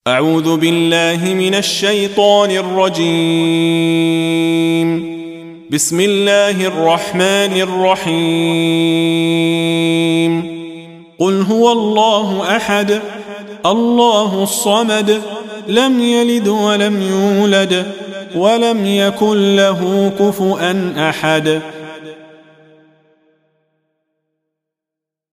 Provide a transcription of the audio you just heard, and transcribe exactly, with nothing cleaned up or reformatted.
أعوذ بالله من الشيطان الرجيم. بسم الله الرحمن الرحيم. قل هو الله أحد الله الصمد لم يلد ولم يولد ولم يكن له كفؤا أحد